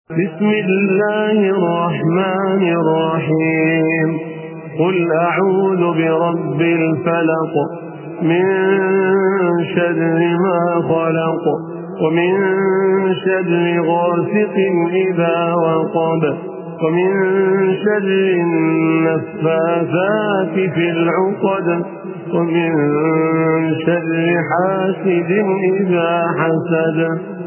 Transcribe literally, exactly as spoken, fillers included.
بسم الله الرحمن الرحيم. قل أعوذ برب الفلق من شر ما خلق ومن شر غاسق إذا وقب ومن شر النفاثات في العقد ومن شر حاسد إذا حسد.